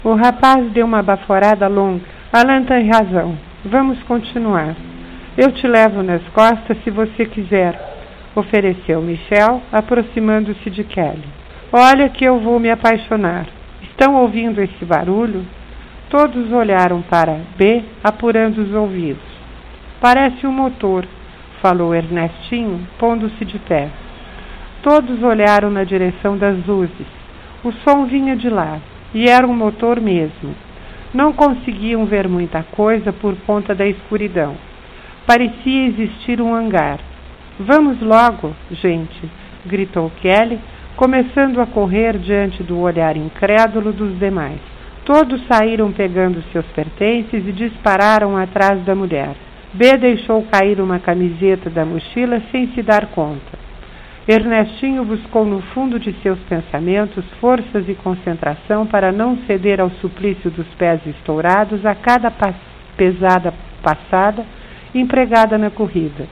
O rapaz deu uma baforada longa. Alan tem razão. Vamos continuar. Eu te levo nas costas se você quiser, ofereceu Michel, aproximando-se de Kelly. Olha que eu vou me apaixonar. Estão ouvindo esse barulho? Todos olharam para B, apurando os ouvidos. Parece um motor, falou Ernestinho, pondo-se de pé. Todos olharam na direção das luzes. O som vinha de lá, e era um motor mesmo. Não conseguiam ver muita coisa por conta da escuridão. Parecia existir um hangar. Vamos logo, gente, gritou Kelly, começando a correr diante do olhar incrédulo dos demais. Todos saíram pegando seus pertences e dispararam atrás da mulher. B deixou cair uma camiseta da mochila sem se dar conta. Ernestinho buscou no fundo de seus pensamentos forças e concentração para não ceder ao suplício dos pés estourados a cada pesada passada empregada na corrida.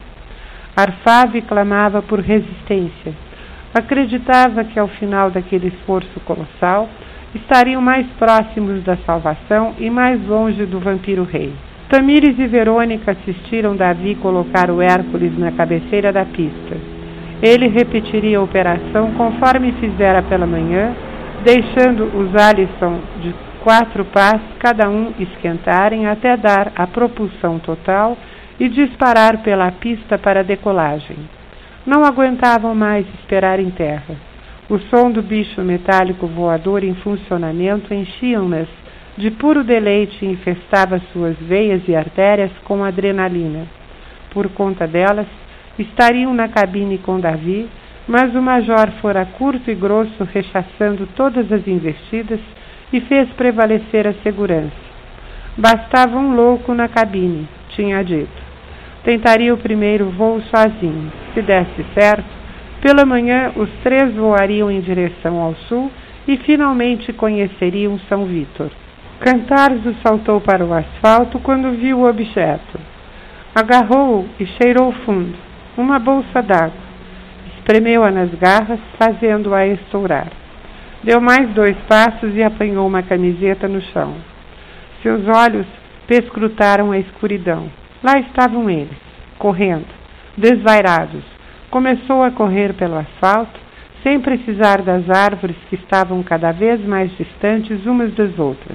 Arfava e clamava por resistência. Acreditava que ao final daquele esforço colossal estariam mais próximos da salvação e mais longe do vampiro rei. Tamires e Verônica assistiram Davi colocar o Hércules na cabeceira da pista. Ele repetiria a operação conforme fizera pela manhã, deixando os Alisson de 4 pás cada um esquentarem até dar a propulsão total e disparar pela pista para a decolagem. Não aguentavam mais esperar em terra. O som do bicho metálico voador em funcionamento enchiam-nas de puro deleite e infestava suas veias e artérias com adrenalina. Por conta delas, estariam na cabine com Davi, mas o major fora curto e grosso, rechaçando todas as investidas e fez prevalecer a segurança. Bastava um louco na cabine, tinha dito. Tentaria o primeiro voo sozinho. Se desse certo, pela manhã os 3 voariam em direção ao sul e finalmente conheceriam São Vítor. Cantarzo saltou para o asfalto quando viu o objeto. Agarrou-o e cheirou fundo. Uma bolsa d'água. Espremeu-a nas garras, fazendo-a estourar. Deu mais 2 passos e apanhou uma camiseta no chão. Seus olhos perscrutaram a escuridão. Lá estavam eles, correndo, desvairados. Começou a correr pelo asfalto, sem precisar das árvores que estavam cada vez mais distantes umas das outras.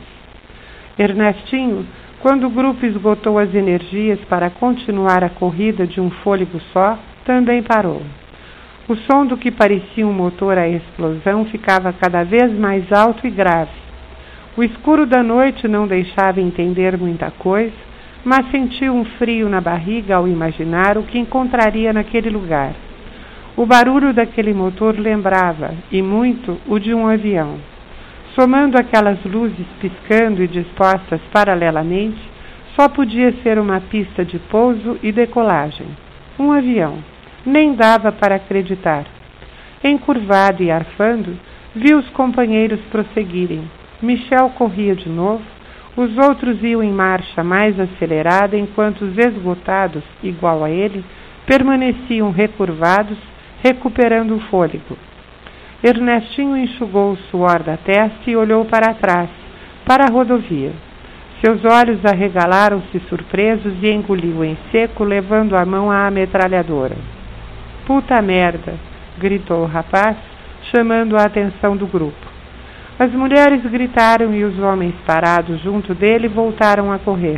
Ernestinho, quando o grupo esgotou as energias para continuar a corrida de um fôlego só, também parou. O som do que parecia um motor à explosão ficava cada vez mais alto e grave. O escuro da noite não deixava entender muita coisa, mas sentiu um frio na barriga ao imaginar o que encontraria naquele lugar. O barulho daquele motor lembrava, e muito, o de um avião. Somando aquelas luzes piscando e dispostas paralelamente, só podia ser uma pista de pouso e decolagem. Um avião. Nem dava para acreditar. Encurvado e arfando, viu os companheiros prosseguirem. Michel corria de novo, os outros iam em marcha mais acelerada, enquanto os esgotados, igual a ele, permaneciam recurvados, recuperando o fôlego. Ernestinho enxugou o suor da testa e olhou para trás, para a rodovia. Seus olhos arregalaram-se surpresos e engoliu em seco, levando a mão à metralhadora. Puta merda! Gritou o rapaz, chamando a atenção do grupo. As mulheres gritaram e os homens parados junto dele voltaram a correr.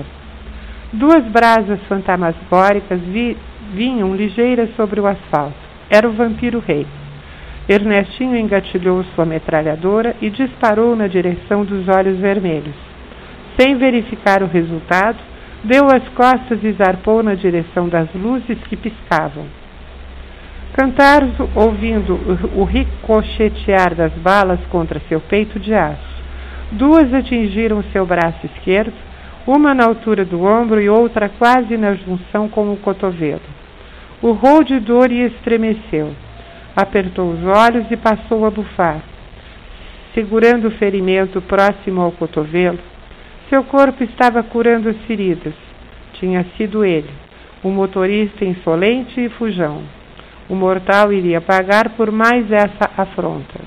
2 brasas fantasmagóricas vinham ligeiras sobre o asfalto. Era o vampiro rei. Ernestinho engatilhou sua metralhadora e disparou na direção dos olhos vermelhos. Sem verificar o resultado, deu as costas e zarpou na direção das luzes que piscavam. Cantarzo, ouvindo o ricochetear das balas contra seu peito de aço. 2 atingiram seu braço esquerdo, uma na altura do ombro e outra quase na junção com o cotovelo. Urrou de dor e estremeceu. Apertou os olhos e passou a bufar. Segurando o ferimento próximo ao cotovelo, seu corpo estava curando as feridas. Tinha sido ele, o motorista insolente e fujão. O mortal iria pagar por mais essa afronta.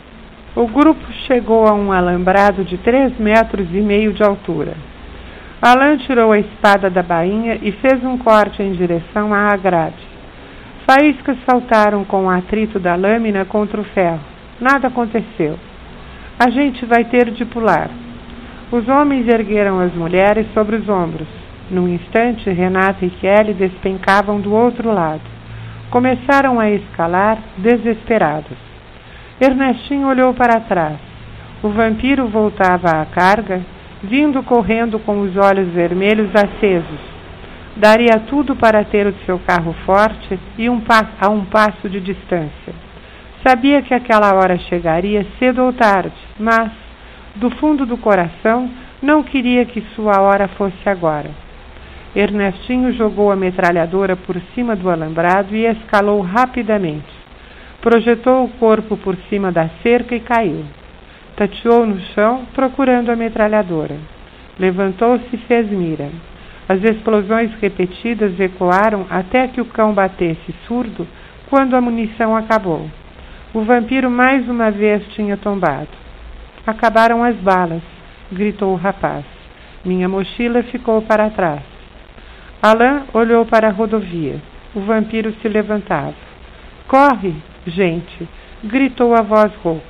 O grupo chegou a um alambrado de 3,5 metros de altura. Alain tirou a espada da bainha e fez um corte em direção à grade. Faíscas saltaram com o atrito da lâmina contra o ferro. Nada aconteceu. A gente vai ter de pular. Os homens ergueram as mulheres sobre os ombros. Num instante, Renata e Kelly despencavam do outro lado. Começaram a escalar, desesperados. Ernestinho olhou para trás. O vampiro voltava à carga, vindo correndo com os olhos vermelhos acesos. Daria tudo para ter o seu carro forte e a um passo de distância. Sabia que aquela hora chegaria cedo ou tarde, mas, do fundo do coração, não queria que sua hora fosse agora. Ernestinho jogou a metralhadora por cima do alambrado e escalou rapidamente. Projetou o corpo por cima da cerca e caiu. Tateou no chão, procurando a metralhadora. Levantou-se e fez mira. As explosões repetidas ecoaram até que o cão batesse surdo quando a munição acabou. O vampiro mais uma vez tinha tombado. Acabaram as balas, gritou o rapaz. Minha mochila ficou para trás. Alain olhou para a rodovia. O vampiro se levantava. Corre, gente! Gritou a voz rouca.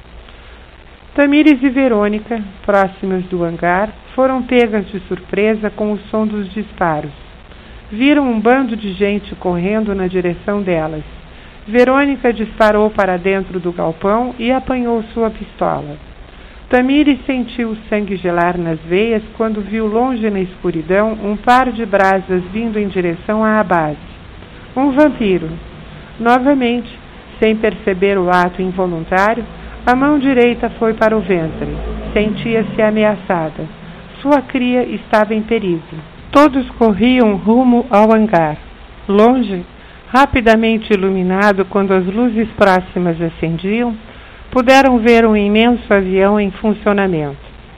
Tamires e Verônica, próximas do hangar, foram pegas de surpresa com o som dos disparos. Viram um bando de gente correndo na direção delas. Verônica disparou para dentro do galpão e apanhou sua pistola. Tamires sentiu o sangue gelar nas veias quando viu longe na escuridão um par de brasas vindo em direção à base. Um vampiro. Novamente, sem perceber o ato involuntário, a mão direita foi para o ventre. Sentia-se ameaçada. Sua cria estava em perigo. Todos corriam rumo ao hangar. Longe, rapidamente iluminado quando as luzes próximas acendiam, puderam ver um imenso avião em funcionamento.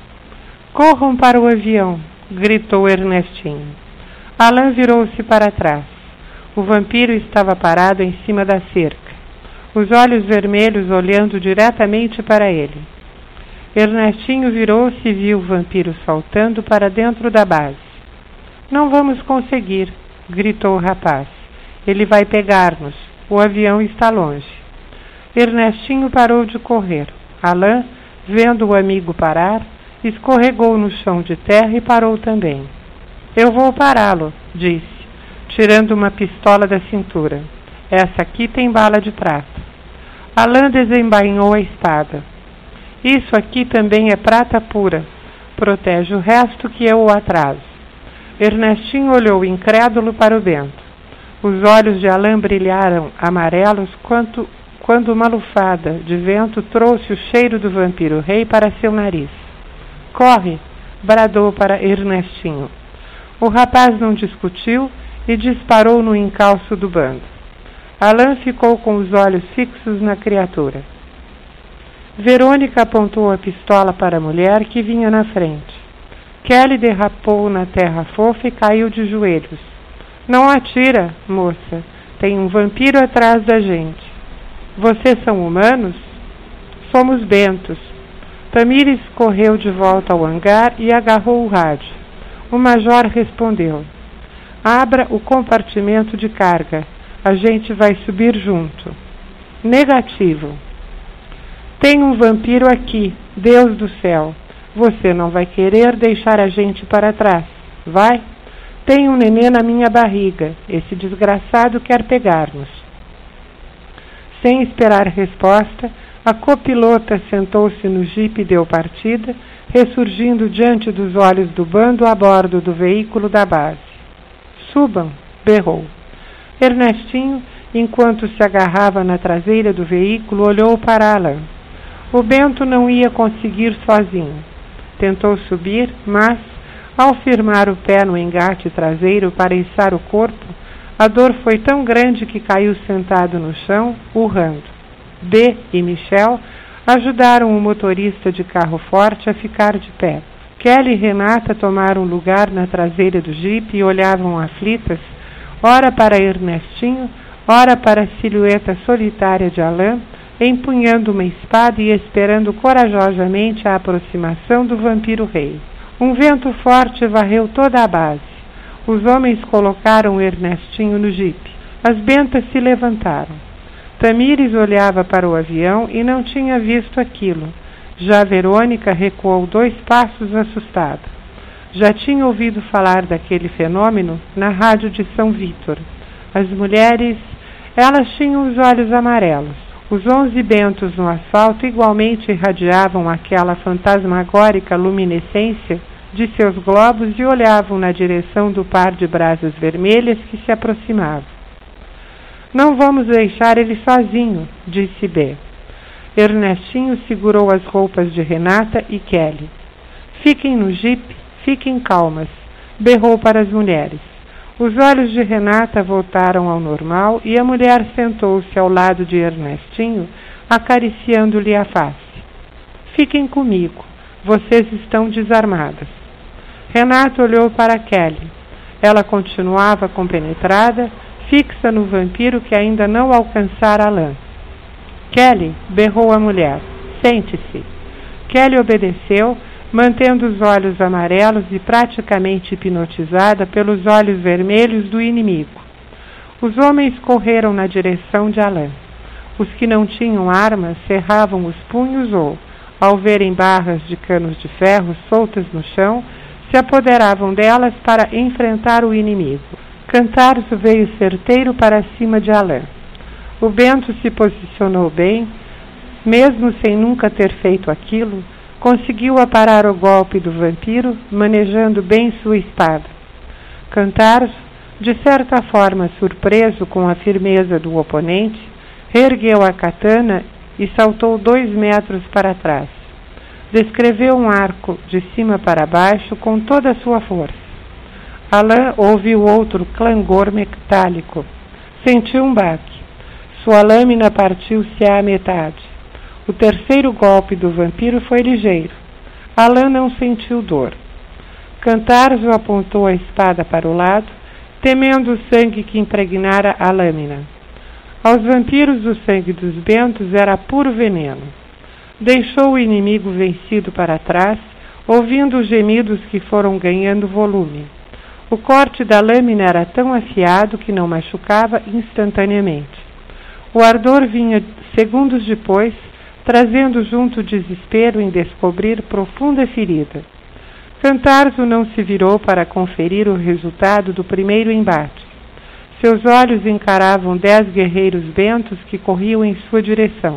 Corram para o avião, gritou Ernestinho. Alain virou-se para trás. O vampiro estava parado em cima da cerca, os olhos vermelhos olhando diretamente para ele. Ernestinho virou-se e viu o vampiro saltando para dentro da base. Não vamos conseguir, gritou o rapaz. Ele vai pegar-nos. O avião está longe. Ernestinho parou de correr. Alain, vendo o amigo parar, escorregou no chão de terra e parou também. Eu vou pará-lo, disse, tirando uma pistola da cintura. Essa aqui tem bala de prata. Alain desembainhou a espada. Isso aqui também é prata pura. Protege o resto que eu o atraso. Ernestinho olhou incrédulo para o vento. Os olhos de Alain brilharam amarelos quando uma lufada de vento trouxe o cheiro do vampiro rei para seu nariz. Corre! Bradou para Ernestinho. O rapaz não discutiu e disparou no encalço do bando. Alain ficou com os olhos fixos na criatura. Verônica apontou a pistola para a mulher que vinha na frente. Kelly derrapou na terra fofa e caiu de joelhos. Não atira, moça. Tem um vampiro atrás da gente. Vocês são humanos? Somos bentos. Tamires correu de volta ao hangar e agarrou o rádio. O major respondeu. Abra o compartimento de carga. A gente vai subir junto. Negativo. Tem um vampiro aqui, Deus do céu. Você não vai querer deixar a gente para trás, vai? Tem um nenê na minha barriga. Esse desgraçado quer pegar-nos. Sem esperar resposta, a copilota sentou-se no jipe e deu partida, ressurgindo diante dos olhos do bando a bordo do veículo da base. Subam, berrou. Ernestinho, enquanto se agarrava na traseira do veículo, olhou para Alain. O Bento não ia conseguir sozinho. Tentou subir, mas, ao firmar o pé no engate traseiro para içar o corpo, a dor foi tão grande que caiu sentado no chão, urrando. B e Michel ajudaram o motorista de carro forte a ficar de pé. Kelly e Renata tomaram lugar na traseira do jipe e olhavam aflitas, ora para Ernestinho, ora para a silhueta solitária de Alain, empunhando uma espada e esperando corajosamente a aproximação do vampiro rei. Um vento forte varreu toda a base. Os homens colocaram Ernestinho no jipe. As bentas se levantaram. Tamires olhava para o avião e não tinha visto aquilo. Já Verônica recuou 2 passos assustada. Já tinha ouvido falar daquele fenômeno na rádio de São Vítor. As mulheres, elas tinham os olhos amarelos. Os 11 bentos no asfalto igualmente irradiavam aquela fantasmagórica luminescência de seus globos e olhavam na direção do par de brasas vermelhas que se aproximava. Não vamos deixar ele sozinho, disse B. Ernestinho segurou as roupas de Renata e Kelly. Fiquem no jipe, fiquem calmas, berrou para as mulheres. Os olhos de Renata voltaram ao normal e a mulher sentou-se ao lado de Ernestinho, acariciando-lhe a face. Fiquem comigo, vocês estão desarmadas. Renata olhou para Kelly. Ela continuava compenetrada, fixa no vampiro que ainda não alcançara a lã. Kelly, berrou a mulher, sente-se. Kelly obedeceu, mantendo os olhos amarelos e praticamente hipnotizada pelos olhos vermelhos do inimigo. Os homens correram na direção de Alain. Os que não tinham armas cerravam os punhos ou, ao verem barras de canos de ferro soltas no chão, se apoderavam delas para enfrentar o inimigo. Cantarzo veio certeiro para cima de Alain. O Bento se posicionou bem, mesmo sem nunca ter feito aquilo, conseguiu aparar o golpe do vampiro, manejando bem sua espada. Cantarzo, de certa forma surpreso com a firmeza do oponente, reergueu a katana e saltou 2 metros para trás. Descreveu um arco de cima para baixo com toda a sua força. Alain ouviu outro clangor metálico. Sentiu um baque. Sua lâmina partiu-se à metade. O terceiro golpe do vampiro foi ligeiro. Alain não sentiu dor. Cantarzo apontou a espada para o lado, temendo o sangue que impregnara a lâmina. Aos vampiros o sangue dos bentos era puro veneno. Deixou o inimigo vencido para trás, ouvindo os gemidos que foram ganhando volume. O corte da lâmina era tão afiado que não machucava instantaneamente. O ardor vinha segundos depois, trazendo junto o desespero em descobrir profunda ferida. Cantarzo não se virou para conferir o resultado do primeiro embate. Seus olhos encaravam 10 guerreiros bentos que corriam em sua direção.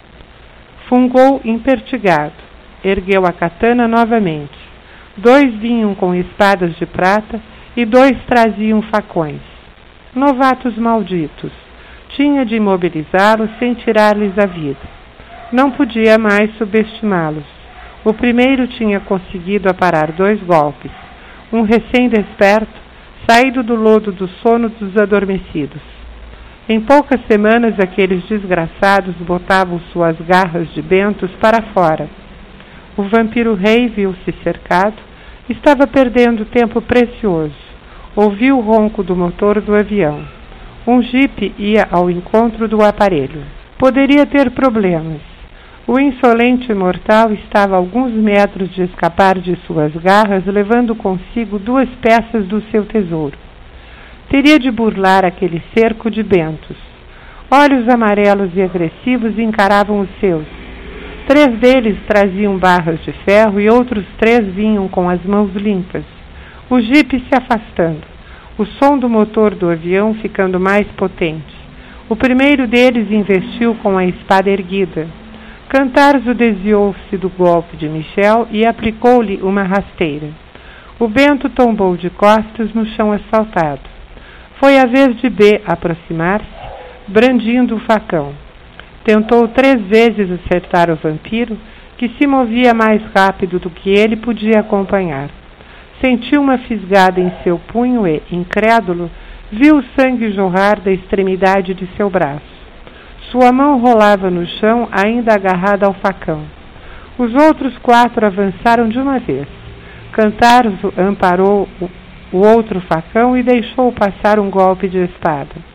Fungou impertigado. Ergueu a katana novamente. 2 vinham com espadas de prata e 2 traziam facões. Novatos malditos. Tinha de imobilizá-los sem tirar-lhes a vida. Não podia mais subestimá-los. O primeiro tinha conseguido aparar 2 golpes. Um recém-desperto, saído do lodo do sono dos adormecidos. Em poucas semanas, aqueles desgraçados botavam suas garras de bentos para fora. O vampiro rei viu-se cercado, estava perdendo tempo precioso. Ouviu o ronco do motor do avião. Um jipe ia ao encontro do aparelho. Poderia ter problemas. O insolente mortal estava a alguns metros de escapar de suas garras, levando consigo 2 peças do seu tesouro. Teria de burlar aquele cerco de bentos. Olhos amarelos e agressivos encaravam os seus. 3 deles traziam barras de ferro e outros 3 vinham com as mãos limpas. O jipe se afastando. O som do motor do avião ficando mais potente. O primeiro deles investiu com a espada erguida. Cantarzo desviou-se do golpe de Michel e aplicou-lhe uma rasteira. O Bento tombou de costas no chão asfaltado. Foi a vez de B aproximar-se, brandindo o facão. Tentou 3 vezes acertar o vampiro, que se movia mais rápido do que ele podia acompanhar. Sentiu uma fisgada em seu punho e, incrédulo, viu o sangue jorrar da extremidade de seu braço. Sua mão rolava no chão, ainda agarrada ao facão. Os outros 4 avançaram de uma vez. Cantarzo amparou o outro facão e deixou passar um golpe de espada.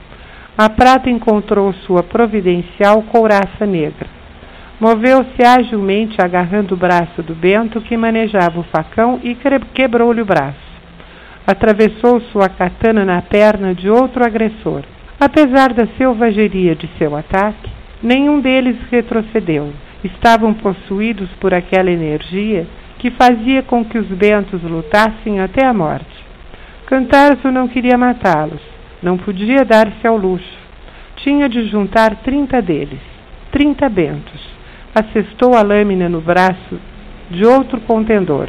A prata encontrou sua providencial couraça negra. Moveu-se agilmente agarrando o braço do Bento, que manejava o facão, e quebrou-lhe o braço. Atravessou sua katana na perna de outro agressor. Apesar da selvageria de seu ataque, nenhum deles retrocedeu. Estavam possuídos por aquela energia que fazia com que os Bentos lutassem até a morte. Cantarzo não queria matá-los, não podia dar-se ao luxo. Tinha de juntar 30 deles, 30 Bentos. Assestou a lâmina no braço de outro contendor.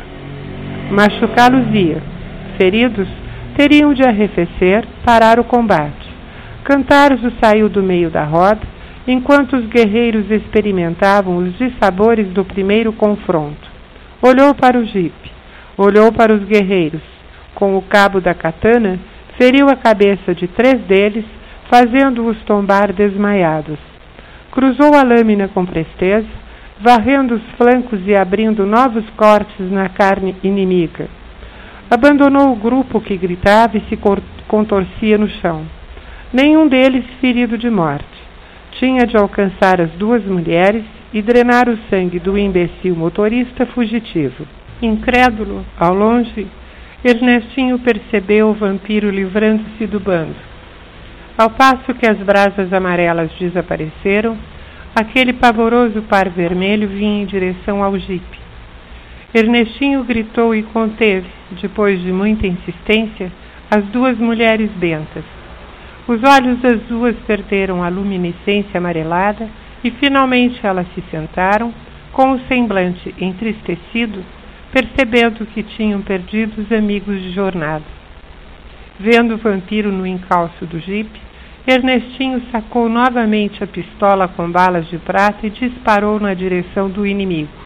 Machucá-los-ia. Feridos, teriam de arrefecer, parar o combate. Cantarzo saiu do meio da roda, enquanto os guerreiros experimentavam os dissabores do primeiro confronto. Olhou para o jipe, olhou para os guerreiros. Com o cabo da katana, feriu a cabeça de 3 deles, fazendo-os tombar desmaiados. Cruzou a lâmina com presteza, varrendo os flancos e abrindo novos cortes na carne inimiga. Abandonou o grupo que gritava e se contorcia no chão. Nenhum deles ferido de morte. Tinha de alcançar as 2 mulheres e drenar o sangue do imbecil motorista fugitivo. Incrédulo, ao longe, Ernestinho percebeu o vampiro livrando-se do bando. Ao passo que as brasas amarelas desapareceram, aquele pavoroso par vermelho vinha em direção ao jipe. Ernestinho gritou e conteve, depois de muita insistência, as 2 mulheres bentas. Os olhos das 2 perderam a luminescência amarelada e finalmente elas se sentaram, com o semblante entristecido, percebendo que tinham perdido os amigos de jornada. Vendo o vampiro no encalço do jipe, Ernestinho sacou novamente a pistola com balas de prata e disparou na direção do inimigo.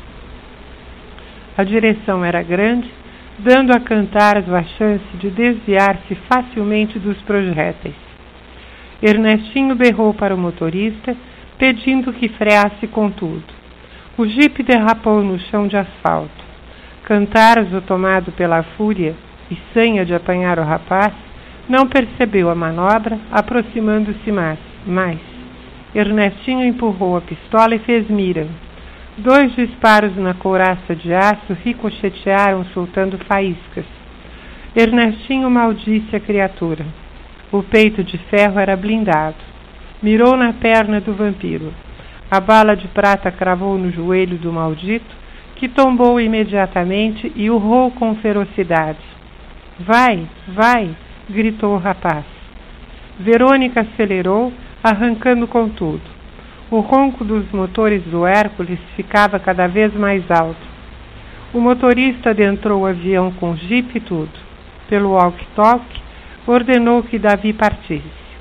A direção era grande, dando a Cantarzo a chance de desviar-se facilmente dos projéteis. Ernestinho berrou para o motorista, pedindo que freasse com tudo. O jipe derrapou no chão de asfalto. Cantarzo, tomado pela fúria e sanha de apanhar o rapaz, não percebeu a manobra, aproximando-se mais. Ernestinho empurrou a pistola e fez mira. 2 disparos na couraça de aço ricochetearam, soltando faíscas. Ernestinho maldisse a criatura. O peito de ferro era blindado. Mirou na perna do vampiro. A bala de prata cravou no joelho do maldito, que tombou imediatamente e urrou com ferocidade. Vai, vai! Gritou o rapaz. Verônica acelerou, arrancando com tudo. O ronco dos motores do Hércules ficava cada vez mais alto. O motorista adentrou o avião com jipe e tudo. Pelo walkie-talkie, ordenou que Davi partisse.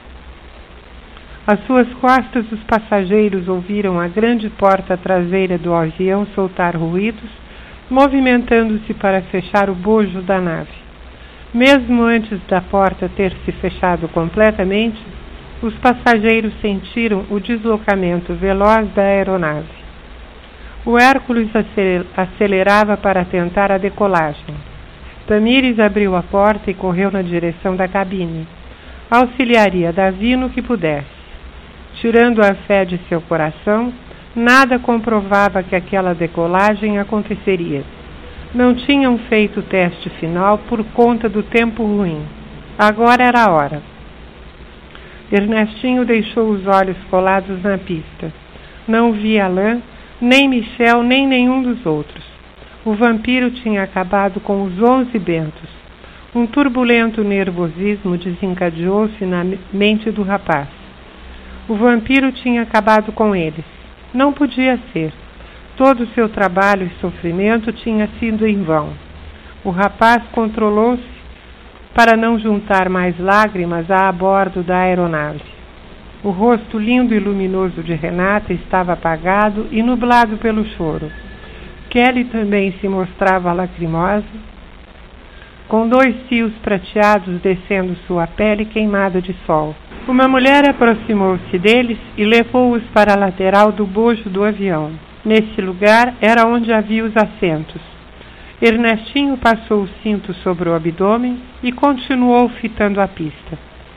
Às suas costas, os passageiros ouviram a grande porta traseira do avião soltar ruídos, movimentando-se para fechar o bojo da nave. Mesmo antes da porta ter se fechado completamente, os passageiros sentiram o deslocamento veloz da aeronave. O Hércules acelerava para tentar a decolagem. Tamires abriu a porta e correu na direção da cabine. Auxiliaria Davi no que pudesse. Tirando a fé de seu coração, nada comprovava que aquela decolagem aconteceria. Não tinham feito o teste final por conta do tempo ruim. Agora era a hora. Ernestinho deixou os olhos colados na pista. Não via Alain, nem Michel, nem nenhum dos outros. O vampiro tinha acabado com os 11 Bentos. Um turbulento nervosismo desencadeou-se na mente do rapaz. O vampiro tinha acabado com eles. Não podia ser. Todo o seu trabalho e sofrimento tinha sido em vão. O rapaz controlou-se para não juntar mais lágrimas a bordo da aeronave. O rosto lindo e luminoso de Renata estava apagado e nublado pelo choro. Kelly também se mostrava lacrimosa, com 2 fios prateados descendo sua pele queimada de sol. Uma mulher aproximou-se deles e levou-os para a lateral do bojo do avião. Nesse lugar era onde havia os assentos. Ernestinho passou o cinto sobre o abdômen e continuou fitando a pista.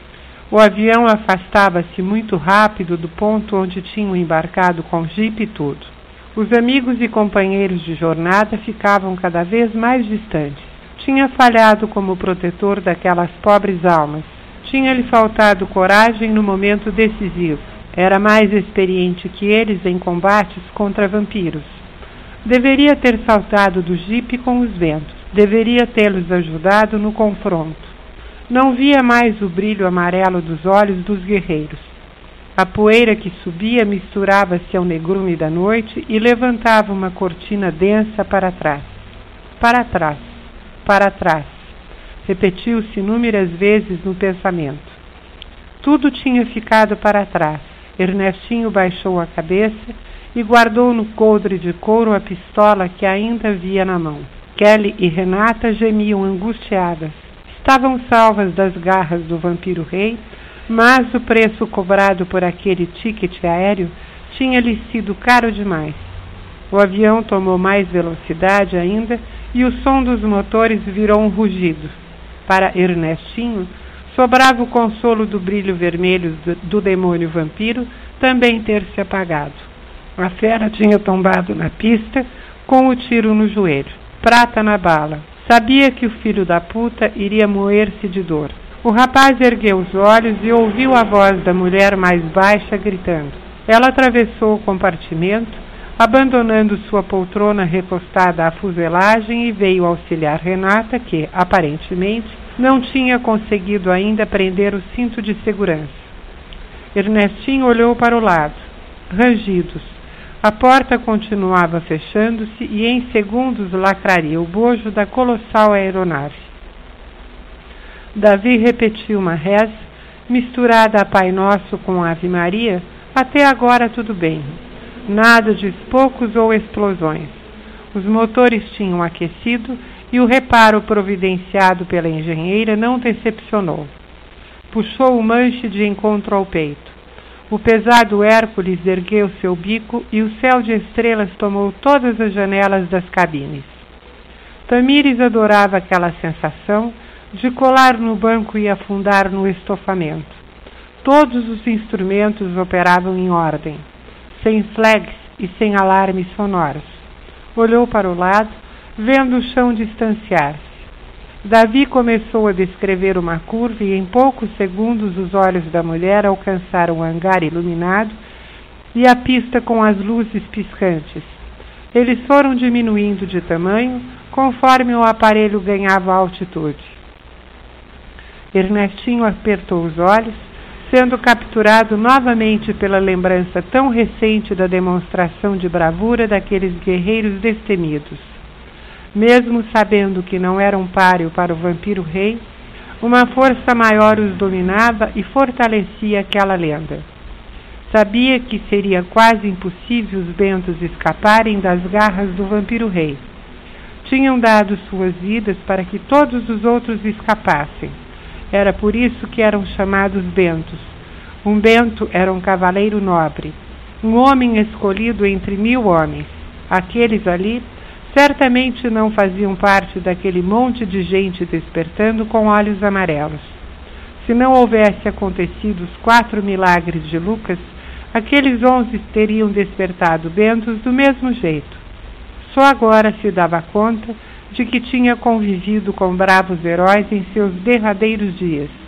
O avião afastava-se muito rápido do ponto onde tinham embarcado com jipe e tudo. Os amigos e companheiros de jornada ficavam cada vez mais distantes. Tinha falhado como protetor daquelas pobres almas. Tinha-lhe faltado coragem no momento decisivo. Era mais experiente que eles em combates contra vampiros. Deveria ter saltado do jipe com os ventos. Deveria tê-los ajudado no confronto. Não via mais o brilho amarelo dos olhos dos guerreiros. A poeira que subia misturava-se ao negrume da noite e levantava uma cortina densa para trás. Para trás, para trás. Repetiu-se inúmeras vezes no pensamento. Tudo tinha ficado para trás. Ernestinho baixou a cabeça e guardou no coldre de couro a pistola que ainda havia na mão. Kelly e Renata gemiam angustiadas. Estavam salvas das garras do vampiro rei, mas o preço cobrado por aquele ticket aéreo tinha-lhe sido caro demais. O avião tomou mais velocidade ainda e o som dos motores virou um rugido. Para Ernestinho, sobrava o consolo do brilho vermelho do demônio vampiro também ter se apagado. A fera tinha tombado na pista com o tiro no joelho. Prata na bala. Sabia que o filho da puta iria moer-se de dor. O rapaz ergueu os olhos e ouviu a voz da mulher mais baixa gritando. Ela atravessou o compartimento, abandonando sua poltrona recostada à fuselagem e veio auxiliar Renata, que, aparentemente, não tinha conseguido ainda prender o cinto de segurança. Ernestinho olhou para o lado. Rangidos. A porta continuava fechando-se e em segundos lacraria o bojo da colossal aeronave. Davi repetiu uma reza, misturada a Pai Nosso com Ave Maria. Até agora tudo bem. Nada de espocos ou explosões. Os motores tinham aquecido e o reparo providenciado pela engenheira não decepcionou. Puxou o manche de encontro ao peito. O pesado Hércules ergueu seu bico e o céu de estrelas tomou todas as janelas das cabines. Tamires adorava aquela sensação de colar no banco e afundar no estofamento. Todos os instrumentos operavam em ordem, sem flags e sem alarmes sonoros. Olhou para o lado, vendo o chão distanciar-se. Davi começou a descrever uma curva e em poucos segundos os olhos da mulher alcançaram o hangar iluminado e a pista com as luzes piscantes. Eles foram diminuindo de tamanho conforme o aparelho ganhava altitude. Ernestinho apertou os olhos, sendo capturado novamente pela lembrança tão recente da demonstração de bravura daqueles guerreiros destemidos. Mesmo sabendo que não eram páreo para o vampiro rei, uma força maior os dominava e fortalecia aquela lenda. Sabia que seria quase impossível os bentos escaparem das garras do vampiro rei. Tinham dado suas vidas para que todos os outros escapassem. Era por isso que eram chamados bentos. Um bento era um cavaleiro nobre, um homem escolhido entre 1000 homens. Aqueles ali certamente não faziam parte daquele monte de gente despertando com olhos amarelos. Se não houvesse acontecido os 4 milagres de Lucas, aqueles 11 teriam despertado bentos do mesmo jeito. Só agora se dava conta de que tinha convivido com bravos heróis em seus derradeiros dias.